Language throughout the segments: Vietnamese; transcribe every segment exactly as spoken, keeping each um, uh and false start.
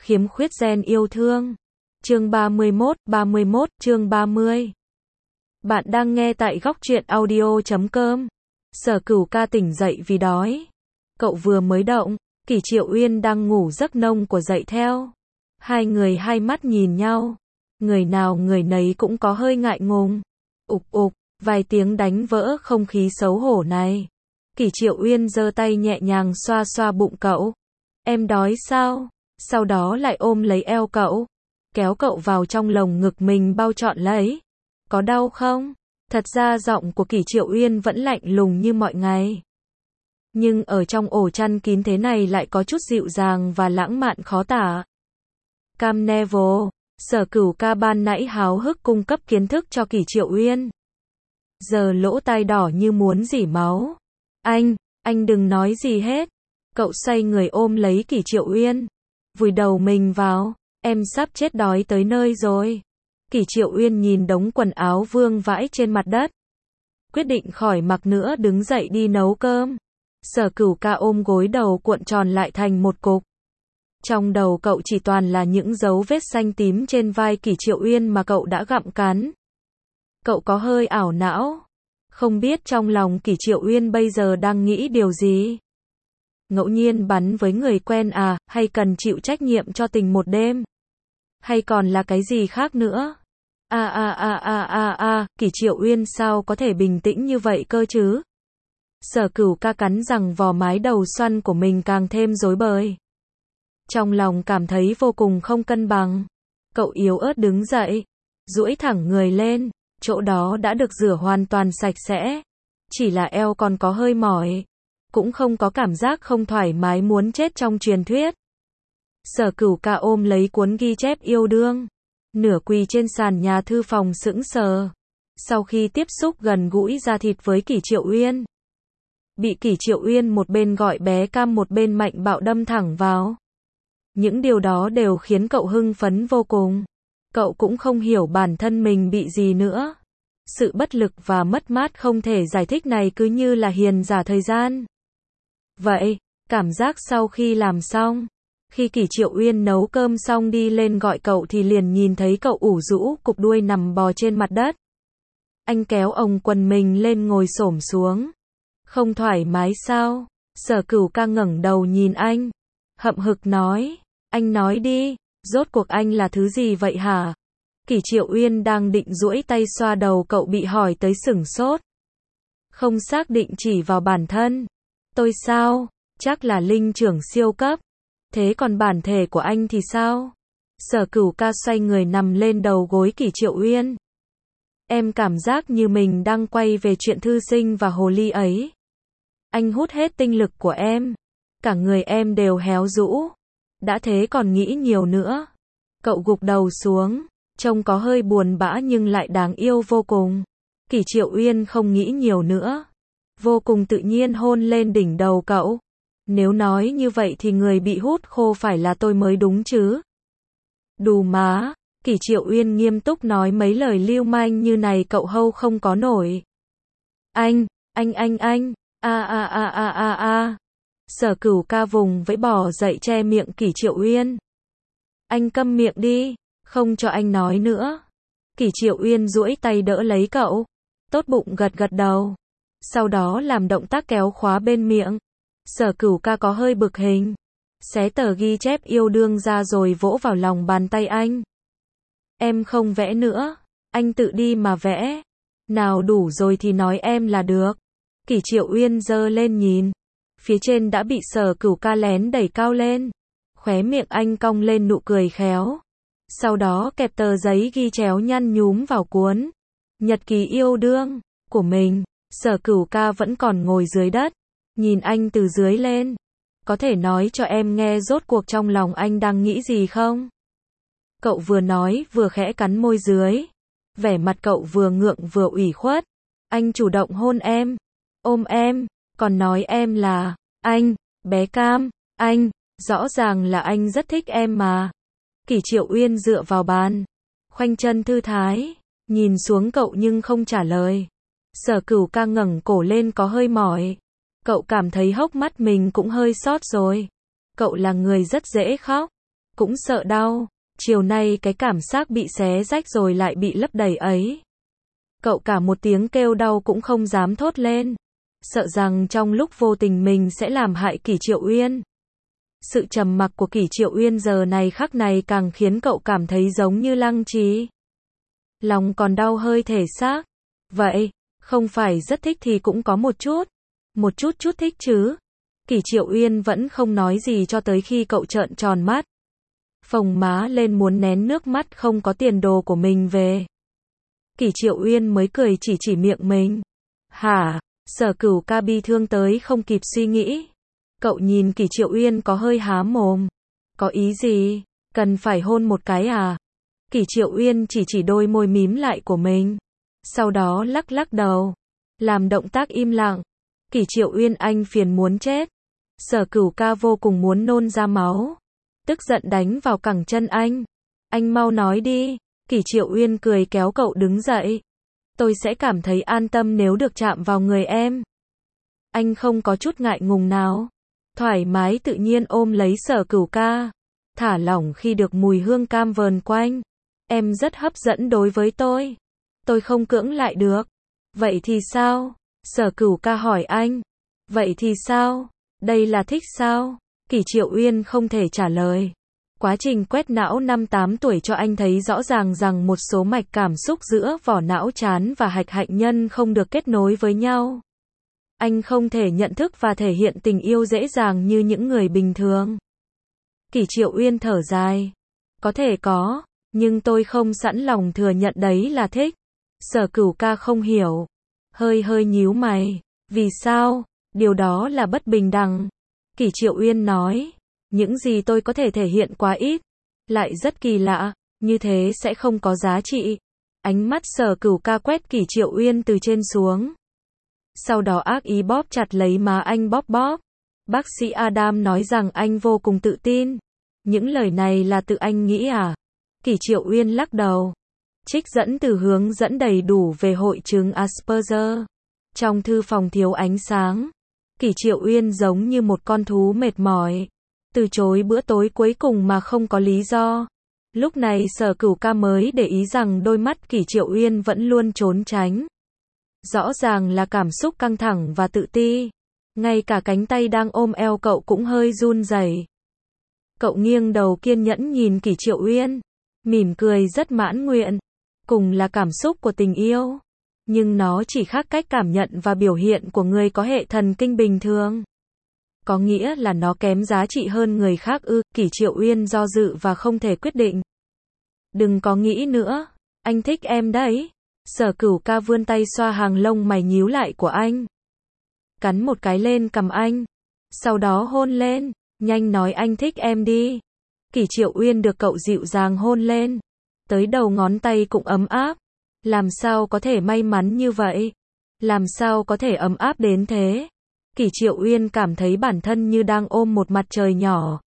Khiếm khuyết gen yêu thương. Chương ba mươi mốt, ba mươi mốt, chương ba mươi. Bạn đang nghe tại góc truyện audio chấm com. Sở Cửu ca tỉnh dậy vì đói. Cậu vừa mới động, Kỷ Triệu Uyên đang ngủ giấc nông của dậy theo. Hai người hai mắt nhìn nhau. Người nào người nấy cũng có hơi ngại ngùng. Ục ục, vài tiếng đánh vỡ không khí xấu hổ này. Kỷ Triệu Uyên giơ tay nhẹ nhàng xoa xoa bụng cậu. Em đói sao? Sau đó lại ôm lấy eo cậu, kéo cậu vào trong lồng ngực mình bao trọn lấy. Có đau không? Thật ra giọng của Kỷ Triệu Uyên vẫn lạnh lùng như mọi ngày. Nhưng ở trong ổ chăn kín thế này lại có chút dịu dàng và lãng mạn khó tả. Cam Neville, Sở Cửu ca ban nãy háo hức cung cấp kiến thức cho Kỷ Triệu Uyên. Giờ lỗ tai đỏ như muốn rỉ máu. Anh, anh đừng nói gì hết. Cậu xoay người ôm lấy Kỷ Triệu Uyên, vùi đầu mình vào. Em sắp chết đói tới nơi rồi. Kỷ Triệu Uyên nhìn đống quần áo vương vãi trên mặt đất, quyết định khỏi mặc nữa đứng dậy đi nấu cơm. Sở Cửu ca ôm gối đầu cuộn tròn lại thành một cục. Trong đầu cậu chỉ toàn là những dấu vết xanh tím trên vai Kỷ Triệu Uyên mà cậu đã gặm cắn. Cậu có hơi ảo não, không biết trong lòng Kỷ Triệu Uyên bây giờ đang nghĩ điều gì. Ngẫu nhiên bắn với người quen à, hay cần chịu trách nhiệm cho tình một đêm? Hay còn là cái gì khác nữa? A a a a a a, Kỷ Triệu Uyên sao có thể bình tĩnh như vậy cơ chứ? Sở Cửu ca cắn rằng vò mái đầu xoăn của mình càng thêm rối bời. Trong lòng cảm thấy vô cùng không cân bằng. Cậu yếu ớt đứng dậy, duỗi thẳng người lên, chỗ đó đã được rửa hoàn toàn sạch sẽ. Chỉ là eo còn có hơi mỏi. Cũng không có cảm giác không thoải mái muốn chết trong truyền thuyết. Sở Cửu ca ôm lấy cuốn ghi chép yêu đương, nửa quỳ trên sàn nhà thư phòng sững sờ. Sau khi tiếp xúc gần gũi da thịt với Kỷ Triệu Uyên, bị Kỷ Triệu Uyên một bên gọi bé Cam một bên mạnh bạo đâm thẳng vào. Những điều đó đều khiến cậu hưng phấn vô cùng. Cậu cũng không hiểu bản thân mình bị gì nữa. Sự bất lực và mất mát không thể giải thích này cứ như là hiền giả thời gian. Vậy, cảm giác sau khi làm xong, khi Kỷ Triệu Uyên nấu cơm xong đi lên gọi cậu thì liền nhìn thấy cậu ủ rũ cục đuôi nằm bò trên mặt đất. Anh kéo ống quần mình lên ngồi xổm xuống. Không thoải mái sao? Sở Cửu ca ngẩng đầu nhìn anh, hậm hực nói, anh nói đi, rốt cuộc anh là thứ gì vậy hả? Kỷ Triệu Uyên đang định duỗi tay xoa đầu cậu bị hỏi tới sửng sốt. Không xác định chỉ vào bản thân. Tôi sao? Chắc là linh trưởng siêu cấp. Thế còn bản thể của anh thì sao? Sở Cửu ca xoay người nằm lên đầu gối Kỷ Triệu Uyên. Em cảm giác như mình đang quay về chuyện thư sinh và hồ ly ấy. Anh hút hết tinh lực của em. Cả người em đều héo rũ. Đã thế còn nghĩ nhiều nữa. Cậu gục đầu xuống, trông có hơi buồn bã nhưng lại đáng yêu vô cùng. Kỷ Triệu Uyên không nghĩ nhiều nữa, vô cùng tự nhiên hôn lên đỉnh đầu cậu. Nếu nói như vậy thì người bị hút khô phải là tôi mới đúng chứ. Đù má, Kỷ Triệu Uyên nghiêm túc nói mấy lời lưu manh như này cậu hâu không có nổi. Anh, anh anh anh, a a a a a a. Sở Cửu ca vùng vẫy bò dậy che miệng Kỷ Triệu Uyên. Anh câm miệng đi, không cho anh nói nữa. Kỷ Triệu Uyên duỗi tay đỡ lấy cậu, tốt bụng gật gật đầu. Sau đó làm động tác kéo khóa bên miệng. Sở Cửu ca có hơi bực hình, xé tờ ghi chép yêu đương ra rồi vỗ vào lòng bàn tay anh. Em không vẽ nữa, anh tự đi mà vẽ. Nào đủ rồi thì nói em là được. Kỷ Triệu Uyên giơ lên nhìn, phía trên đã bị Sở Cửu ca lén đẩy cao lên. Khóe miệng anh cong lên nụ cười khéo. Sau đó kẹp tờ giấy ghi chéo nhăn nhúm vào cuốn nhật ký yêu đương của mình. Sở Cửu ca vẫn còn ngồi dưới đất, nhìn anh từ dưới lên. Có thể nói cho em nghe rốt cuộc trong lòng anh đang nghĩ gì không? Cậu vừa nói vừa khẽ cắn môi dưới. Vẻ mặt cậu vừa ngượng vừa ủy khuất. Anh chủ động hôn em, ôm em, còn nói em là anh, bé Cam, anh, rõ ràng là anh rất thích em mà. Kỷ Triệu Uyên dựa vào bàn, khoanh chân thư thái, nhìn xuống cậu nhưng không trả lời. Sở Cửu ca ngẩng cổ lên có hơi mỏi. Cậu cảm thấy hốc mắt mình cũng hơi sót rồi. Cậu là người rất dễ khóc. cũng sợ đau. Chiều nay cái cảm giác bị xé rách rồi lại bị lấp đầy ấy. Cậu cả một tiếng kêu đau cũng không dám thốt lên. Sợ rằng trong lúc vô tình mình sẽ làm hại Kỷ Triệu Uyên. Sự trầm mặc của Kỷ Triệu Uyên giờ này khắc này càng khiến cậu cảm thấy giống như lăng trì. Lòng còn đau hơi thể xác. Vậy, không phải rất thích thì cũng có một chút. Một chút chút thích chứ. Kỷ Triệu Uyên vẫn không nói gì cho tới khi cậu trợn tròn mắt. Phồng má lên muốn nén nước mắt không có tiền đồ của mình về. Kỷ Triệu Uyên mới cười chỉ chỉ miệng mình. Hả? Sở Cửu ca bi thương tới không kịp suy nghĩ. Cậu nhìn Kỷ Triệu Uyên có hơi há mồm. Có ý gì? Cần phải hôn một cái à? Kỷ Triệu Uyên chỉ chỉ đôi môi mím lại của mình. Sau đó lắc lắc đầu. Làm động tác im lặng. Kỷ Triệu Uyên anh phiền muốn chết. Sở Cửu ca vô cùng muốn nôn ra máu. Tức giận đánh vào cẳng chân anh. Anh mau nói đi. Kỷ Triệu Uyên cười kéo cậu đứng dậy. Tôi sẽ cảm thấy an tâm nếu được chạm vào người em. Anh không có chút ngại ngùng nào. Thoải mái tự nhiên ôm lấy Sở Cửu ca. Thả lỏng khi được mùi hương cam vờn quanh. Em rất hấp dẫn đối với tôi. Tôi không cưỡng lại được. Vậy thì sao? Sở Cửu ca hỏi anh. Vậy thì sao? Đây là thích sao? Kỷ Triệu Uyên không thể trả lời. Quá trình quét não năm tám tuổi cho anh thấy rõ ràng rằng một số mạch cảm xúc giữa vỏ não trán và hạch hạnh nhân không được kết nối với nhau. Anh không thể nhận thức và thể hiện tình yêu dễ dàng như những người bình thường. Kỷ Triệu Uyên thở dài. Có thể có, nhưng tôi không sẵn lòng thừa nhận đấy là thích. Sở Cửu ca không hiểu. Hơi hơi nhíu mày. Vì sao? Điều đó là bất bình đẳng. Kỷ Triệu Uyên nói. Những gì tôi có thể thể hiện quá ít. Lại rất kỳ lạ. Như thế sẽ không có giá trị. Ánh mắt Sở Cửu ca quét Kỷ Triệu Uyên từ trên xuống. Sau đó ác ý bóp chặt lấy má anh bóp bóp. Bác sĩ Adam nói rằng anh vô cùng tự tin. Những lời này là tự anh nghĩ à? Kỷ Triệu Uyên lắc đầu. Trích dẫn từ hướng dẫn đầy đủ về hội chứng Asperger. Trong thư phòng thiếu ánh sáng. Kỷ Triệu Uyên giống như một con thú mệt mỏi. Từ chối bữa tối cuối cùng mà không có lý do. Lúc này Sở Cửu ca mới để ý rằng đôi mắt Kỷ Triệu Uyên vẫn luôn trốn tránh. Rõ ràng là cảm xúc căng thẳng và tự ti. Ngay cả cánh tay đang ôm eo cậu cũng hơi run rẩy. Cậu nghiêng đầu kiên nhẫn nhìn Kỷ Triệu Uyên. Mỉm cười rất mãn nguyện. Cùng là cảm xúc của tình yêu. Nhưng nó chỉ khác cách cảm nhận và biểu hiện của người có hệ thần kinh bình thường. Có nghĩa là nó kém giá trị hơn người khác ư? Kỷ Triệu Uyên do dự và không thể quyết định. Đừng có nghĩ nữa. Anh thích em đấy. Sở Cửu ca vươn tay xoa hàng lông mày nhíu lại của anh. Cắn một cái lên cằm anh. Sau đó hôn lên. Nhanh nói anh thích em đi. Kỷ Triệu Uyên được cậu dịu dàng hôn lên. Tới đầu ngón tay cũng ấm áp. Làm sao có thể may mắn như vậy? Làm sao có thể ấm áp đến thế? Kỷ Triệu Uyên cảm thấy bản thân như đang ôm một mặt trời nhỏ.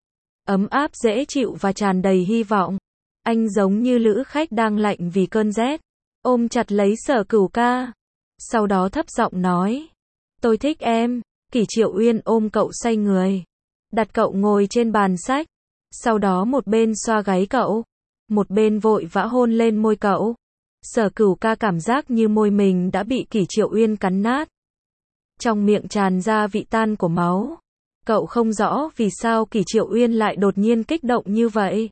Ấm áp dễ chịu và tràn đầy hy vọng. Anh giống như lữ khách đang lạnh vì cơn rét. Ôm chặt lấy Sở Cửu ca. Sau đó thấp giọng nói. Tôi thích em. Kỷ Triệu Uyên ôm cậu xoay người. Đặt cậu ngồi trên bàn sách. Sau đó một bên xoa gáy cậu. Một bên vội vã hôn lên môi cậu. Sở Cửu ca cảm giác như môi mình đã bị Kỷ Triệu Uyên cắn nát. Trong miệng tràn ra vị tan của máu. Cậu không rõ vì sao Kỷ Triệu Uyên lại đột nhiên kích động như vậy.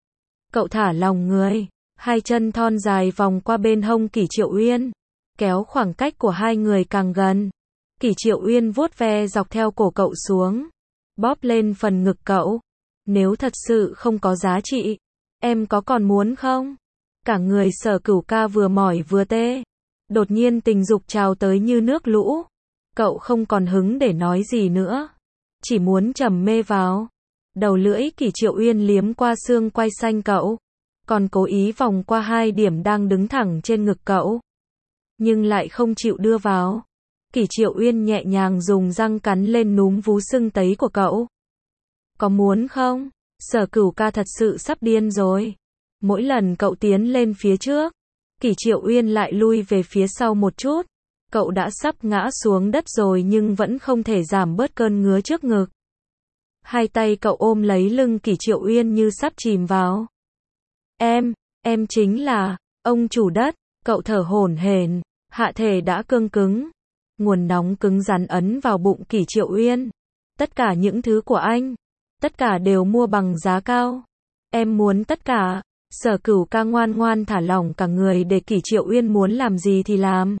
Cậu thả lòng người. Hai chân thon dài vòng qua bên hông Kỷ Triệu Uyên. Kéo khoảng cách của hai người càng gần. Kỷ Triệu Uyên vuốt ve dọc theo cổ cậu xuống. Bóp lên phần ngực cậu. Nếu thật sự không có giá trị. Em có còn muốn không? Cả người Sở Cửu ca vừa mỏi vừa tê. Đột nhiên tình dục trào tới như nước lũ. Cậu không còn hứng để nói gì nữa. Chỉ muốn trầm mê vào. Đầu lưỡi Kỷ Triệu Uyên liếm qua xương quai xanh cậu. Còn cố ý vòng qua hai điểm đang đứng thẳng trên ngực cậu. Nhưng lại không chịu đưa vào. Kỷ Triệu Uyên nhẹ nhàng dùng răng cắn lên núm vú sưng tấy của cậu. Có muốn không? Sở Cửu ca thật sự sắp điên rồi. Mỗi lần cậu tiến lên phía trước, Kỷ Triệu Uyên lại lui về phía sau một chút. Cậu đã sắp ngã xuống đất rồi nhưng vẫn không thể giảm bớt cơn ngứa trước ngực. Hai tay cậu ôm lấy lưng Kỷ Triệu Uyên như sắp chìm vào. Em, em chính là, ông chủ đất, cậu thở hổn hển, hạ thể đã cương cứng. Nguồn nóng cứng rắn ấn vào bụng Kỷ Triệu Uyên. Tất cả những thứ của anh, tất cả đều mua bằng giá cao. Em muốn tất cả. Sở Cửu ca ngoan ngoan thả lỏng cả người để Kỷ Triệu Uyên muốn làm gì thì làm.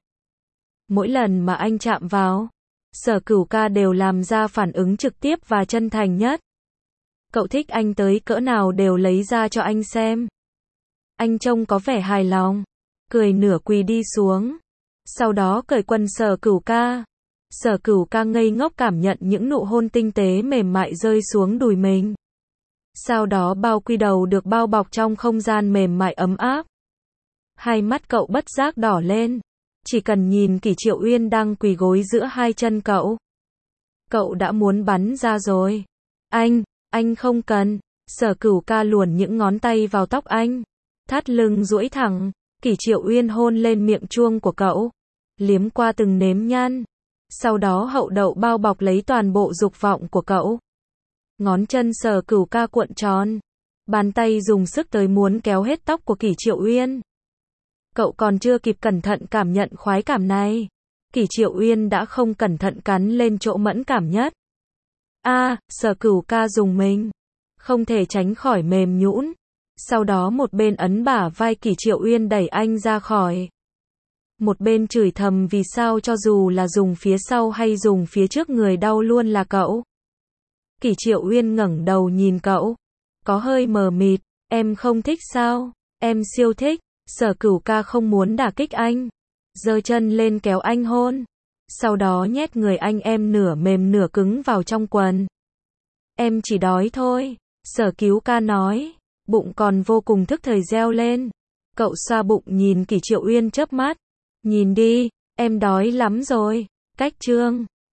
Mỗi lần mà anh chạm vào, Sở Cửu ca đều làm ra phản ứng trực tiếp và chân thành nhất. Cậu thích anh tới cỡ nào đều lấy ra cho anh xem. Anh trông có vẻ hài lòng, cười nửa quỳ đi xuống. Sau đó cởi quần Sở Cửu ca. Sở Cửu ca ngây ngốc cảm nhận những nụ hôn tinh tế mềm mại rơi xuống đùi mình. Sau đó bao quy đầu được bao bọc trong không gian mềm mại ấm áp. Hai mắt cậu bất giác đỏ lên. Chỉ cần nhìn Kỷ Triệu Uyên đang quỳ gối giữa hai chân cậu. Cậu đã muốn bắn ra rồi. Anh, anh không cần. Sở Cửu ca luồn những ngón tay vào tóc anh. Thắt lưng duỗi thẳng. Kỷ Triệu Uyên hôn lên miệng chuông của cậu. Liếm qua từng nếp nhăn. Sau đó hậu đậu bao bọc lấy toàn bộ dục vọng của cậu. Ngón chân Sở Cửu ca cuộn tròn. Bàn tay dùng sức tới muốn kéo hết tóc của Kỷ Triệu Uyên. Cậu còn chưa kịp cẩn thận cảm nhận khoái cảm này. Kỷ Triệu Uyên đã không cẩn thận cắn lên chỗ mẫn cảm nhất. A, à, Sở Cửu ca dùng mình. Không thể tránh khỏi mềm nhũn. Sau đó một bên ấn bả vai Kỷ Triệu Uyên đẩy anh ra khỏi. Một bên chửi thầm vì sao cho dù là dùng phía sau hay dùng phía trước người đau luôn là cậu. Kỷ Triệu Uyên ngẩng đầu nhìn cậu. Có hơi mờ mịt. Em không thích sao? Em siêu thích. Sở Cửu ca không muốn đả kích anh. Giơ chân lên kéo anh hôn. Sau đó nhét người anh em nửa mềm nửa cứng vào trong quần. Em chỉ đói thôi. Sở Cửu ca nói. Bụng còn vô cùng thức thời reo lên. Cậu xoa bụng nhìn Kỷ Triệu Uyên chớp mắt. Nhìn đi, em đói lắm rồi. Cách chương